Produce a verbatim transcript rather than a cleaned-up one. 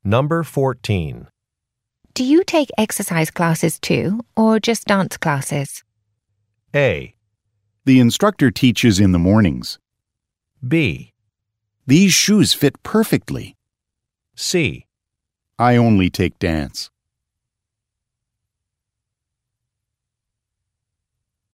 Number fourteen. Do you take exercise classes too, or just dance classes? A. The instructor teaches in the mornings. B. These shoes fit perfectly. C. I only take dance.